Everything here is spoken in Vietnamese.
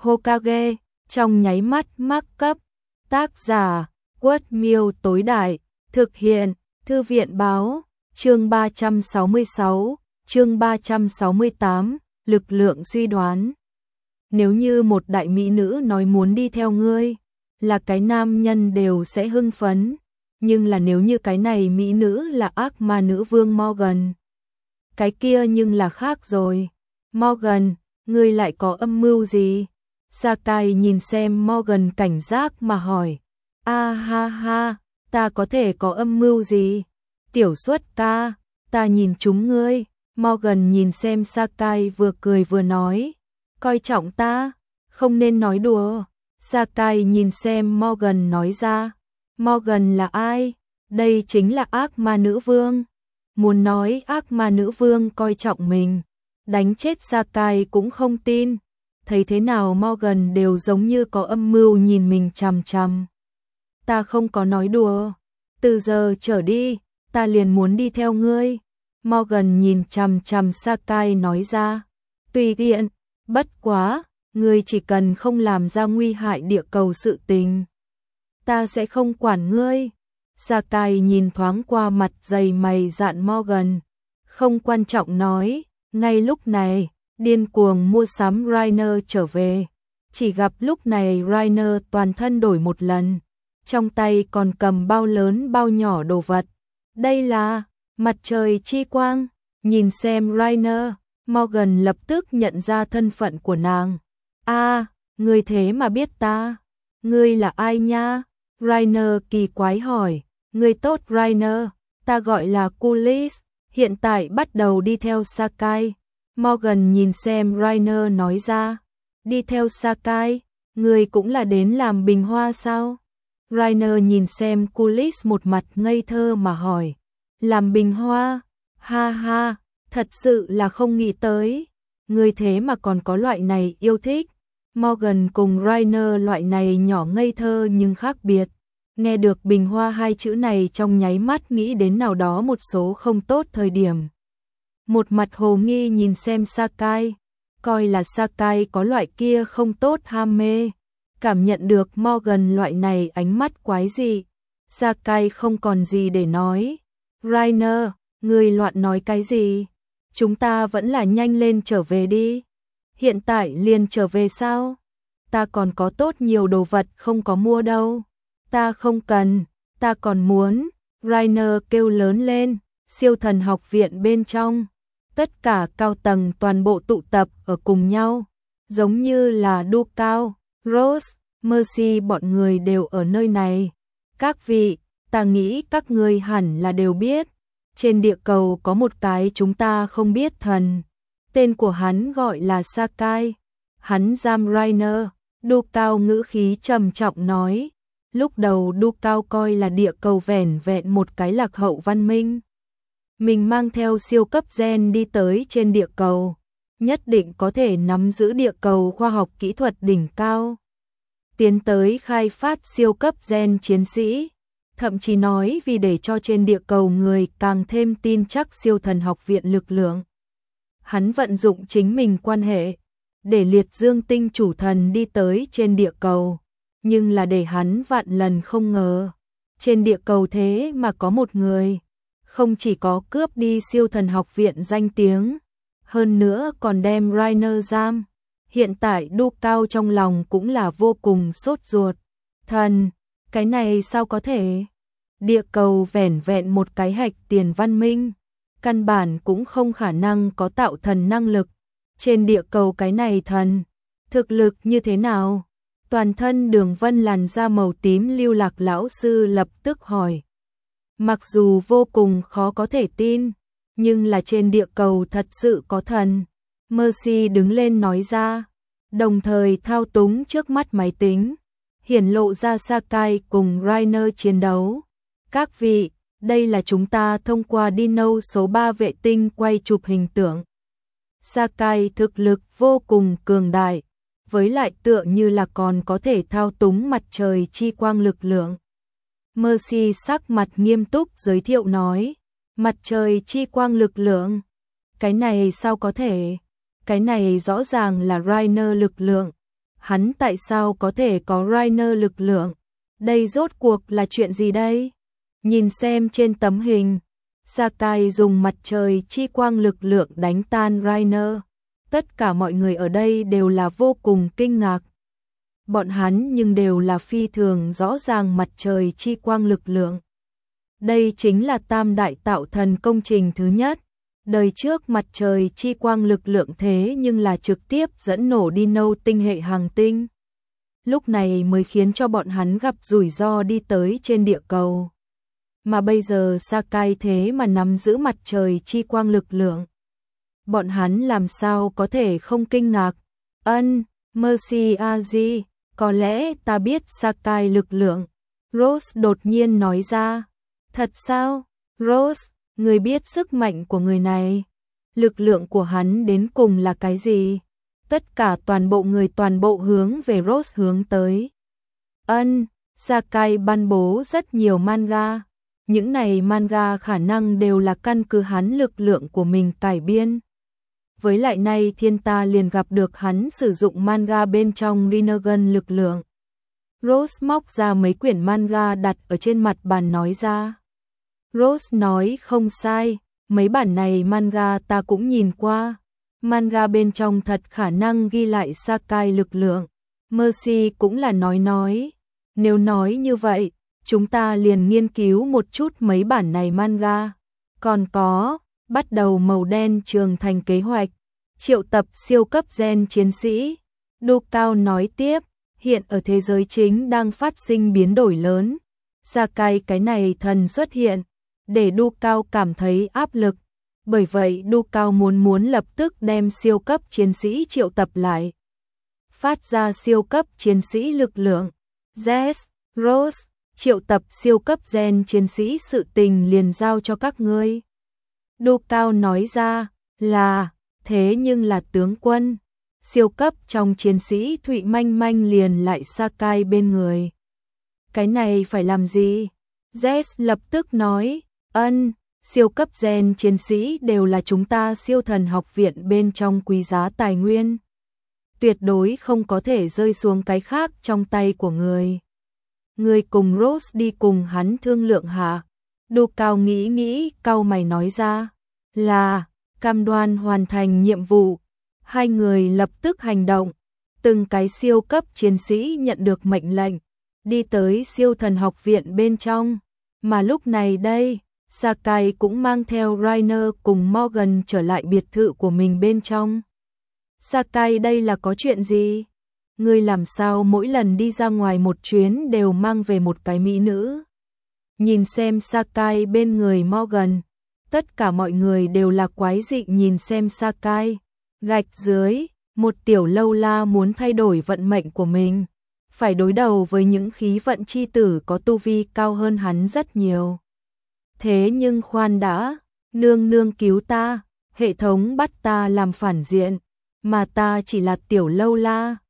Hokage, trong nháy mắt mắc cấp. Tác giả, Quất Miêu tối đại, thực hiện, Thư viện báo, chương 366, chương 368, lực lượng suy đoán. Nếu như một đại mỹ nữ nói muốn đi theo ngươi, là cái nam nhân đều sẽ hưng phấn, nhưng là nếu như cái này mỹ nữ là ác ma nữ vương Morgan, cái kia nhưng là khác rồi. Morgan, ngươi lại có âm mưu gì? Sakai nhìn xem Morgan cảnh giác mà hỏi. A ha ha, ta có thể có âm mưu gì? Tiểu Xuất ca, ta nhìn chúng ngươi. Morgan nhìn xem Sakai vừa cười vừa nói. Coi trọng ta, không nên nói đùa. Sakai nhìn xem Morgan nói ra. Morgan là ai? Đây chính là ác ma nữ vương. Muốn nói ác ma nữ vương coi trọng mình, đánh chết Sakai cũng không tin. Thấy thế nào Morgan đều giống như có âm mưu nhìn mình chằm chằm. Ta không có nói đùa. Từ giờ trở đi, ta liền muốn đi theo ngươi. Morgan nhìn chằm chằm Sakai nói ra. Tùy tiện, bất quá, ngươi chỉ cần không làm ra nguy hại địa cầu sự tình, ta sẽ không quản ngươi. Sakai nhìn thoáng qua mặt dày mày dạn Morgan, không quan trọng nói. Ngay lúc này, điên cuồng mua sắm Rainer trở về. Chỉ gặp lúc này Rainer toàn thân đổi một lần, trong tay còn cầm bao lớn bao nhỏ đồ vật. Đây là mặt trời chi quang. Nhìn xem Rainer, Morgan lập tức nhận ra thân phận của nàng. A, ngươi thế mà biết ta? Ngươi là ai nha? Rainer kỳ quái hỏi. Ngươi tốt Rainer, ta gọi là Kulis, hiện tại bắt đầu đi theo Sakai. Morgan nhìn xem Rainer nói ra. Đi theo Sakai, ngươi cũng là đến làm bình hoa sao? Rainer nhìn xem Kulis một mặt ngây thơ mà hỏi. Làm bình hoa? Ha ha, thật sự là không nghĩ tới. Ngươi thế mà còn có loại này yêu thích. Morgan cùng Rainer loại này nhỏ ngây thơ nhưng khác biệt. Nghe được bình hoa hai chữ này trong nháy mắt nghĩ đến nào đó một số không tốt thời điểm. Một mặt hồ nghi nhìn xem Sakai, coi là Sakai có loại kia không tốt ham mê. Cảm nhận được Morgan loại này ánh mắt quái dị, Sakai không còn gì để nói. Rainer, ngươi loạn nói cái gì? Chúng ta vẫn là nhanh lên trở về đi. Hiện tại liền trở về sao? Ta còn có tốt nhiều đồ vật không có mua đâu. Ta không cần, ta còn muốn. Rainer kêu lớn lên. Siêu thần học viện bên trong, tất cả cao tầng toàn bộ tụ tập ở cùng nhau, giống như là Du Cao, Rose, Mercy bọn người đều ở nơi này. Các vị, ta nghĩ các ngươi hẳn là đều biết, trên địa cầu có một cái chúng ta không biết thần, tên của hắn gọi là Sakai, hắn giam Rainer. Du Cao ngữ khí trầm trọng nói. Lúc đầu Du Cao coi là địa cầu vẻn vẹn một cái lạc hậu văn minh. Mình mang theo siêu cấp gen đi tới trên địa cầu, nhất định có thể nắm giữ địa cầu khoa học kỹ thuật đỉnh cao. Tiến tới khai phát siêu cấp gen chiến sĩ, thậm chí nói vì để cho trên địa cầu người càng thêm tin chắc siêu thần học viện lực lượng. Hắn vận dụng chính mình quan hệ, để liệt dương tinh chủ thần đi tới trên địa cầu. Nhưng là để hắn vạn lần không ngờ, trên địa cầu thế mà có một người, không chỉ có cướp đi siêu thần học viện danh tiếng, hơn nữa còn đem Rainer giam. Hiện tại Du Cao trong lòng cũng là vô cùng sốt ruột. Thần, cái này sao có thể? Địa cầu vẻn vẹn một cái hạch tiền văn minh, căn bản cũng không khả năng có tạo thần năng lực. Trên địa cầu cái này thần, thực lực như thế nào? Toàn thân đường vân làn da màu tím Lưu Lạc lão sư lập tức hỏi. Mặc dù vô cùng khó có thể tin, nhưng là trên địa cầu thật sự có thần. Mercy đứng lên nói ra, đồng thời thao túng trước mắt máy tính, hiển lộ ra Sakai cùng Rainer chiến đấu. Các vị, đây là chúng ta thông qua Dino số 3 vệ tinh quay chụp hình tượng. Sakai thực lực vô cùng cường đại, với lại tựa như là còn có thể thao túng mặt trời chi quang lực lượng. Mercy sắc mặt nghiêm túc giới thiệu nói, mặt trời chi quang lực lượng, cái này sao có thể? Cái này rõ ràng là Rainer lực lượng. hắn tại sao có thể có Rainer lực lượng? Đây rốt cuộc là chuyện gì đây? Nhìn xem trên tấm hình, Sakai dùng mặt trời chi quang lực lượng đánh tan Rainer. Tất cả mọi người ở đây đều là vô cùng kinh ngạc. Bọn hắn nhưng đều là phi thường rõ ràng mặt trời chi quang lực lượng. Đây chính là tam đại tạo thần công trình thứ nhất. Đời trước mặt trời chi quang lực lượng thế nhưng là trực tiếp dẫn nổ đi nâu tinh hệ hành tinh. Lúc này mới khiến cho bọn hắn gặp rủi ro đi tới trên địa cầu. Mà bây giờ Sakai thế mà nắm giữ mặt trời chi quang lực lượng. Bọn hắn làm sao có thể không kinh ngạc? Mercy Aji, có lẽ ta biết Sakai lực lượng. Rose đột nhiên nói ra. Thật sao? Rose, người biết sức mạnh của người này. Lực lượng của hắn đến cùng là cái gì? Tất cả toàn bộ người toàn bộ hướng về Rose hướng tới. Sakai ban bố rất nhiều manga. Những này manga khả năng đều là căn cứ hắn lực lượng của mình cải biên. Với lại nay thiên ta liền gặp được hắn sử dụng manga bên trong Rinnegan lực lượng. Rose móc ra mấy quyển manga đặt ở trên mặt bàn nói ra. Rose nói không sai, mấy bản này manga ta cũng nhìn qua. Manga bên trong thật khả năng ghi lại Sakai lực lượng. Mercy cũng là nói. Nếu nói như vậy, chúng ta liền nghiên cứu một chút mấy bản này manga. Còn có, bắt đầu màu đen trường thành kế hoạch, triệu tập siêu cấp gen chiến sĩ. Đô Cao nói tiếp, hiện ở thế giới chính đang phát sinh biến đổi lớn. Sakai cái này thần xuất hiện, để Đô Cao cảm thấy áp lực. Bởi vậy Đô Cao muốn lập tức đem siêu cấp chiến sĩ triệu tập lại. Phát ra siêu cấp chiến sĩ lực lượng. Jess, Rose, triệu tập siêu cấp gen chiến sĩ sự tình liền giao cho các ngươi. Đô Cao nói ra là, thế nhưng là tướng quân. Siêu cấp trong chiến sĩ Thụy Manh Manh liền lại Sakai bên người. Cái này phải làm gì? Jess lập tức nói, siêu cấp gen chiến sĩ đều là chúng ta siêu thần học viện bên trong quý giá tài nguyên. Tuyệt đối không có thể rơi xuống cái khác trong tay của người. Người cùng Rose đi cùng hắn thương lượng hạ. Đô Cao nghĩ, cau mày nói ra, là, cam đoan hoàn thành nhiệm vụ. Hai người lập tức hành động. Từng cái siêu cấp chiến sĩ nhận được mệnh lệnh, đi tới siêu thần học viện bên trong. Mà lúc này đây, Sakai cũng mang theo Rainer cùng Morgan trở lại biệt thự của mình bên trong. Sakai đây là có chuyện gì? Ngươi làm sao mỗi lần đi ra ngoài một chuyến đều mang về một cái mỹ nữ? Nhìn xem Sakai bên người Morgan, tất cả mọi người đều là quái dị nhìn xem Sakai. Gạch dưới, một tiểu lâu la muốn thay đổi vận mệnh của mình, phải đối đầu với những khí vận chi tử có tu vi cao hơn hắn rất nhiều. Thế nhưng khoan đã, nương nương cứu ta, hệ thống bắt ta làm phản diện, mà ta chỉ là tiểu lâu la.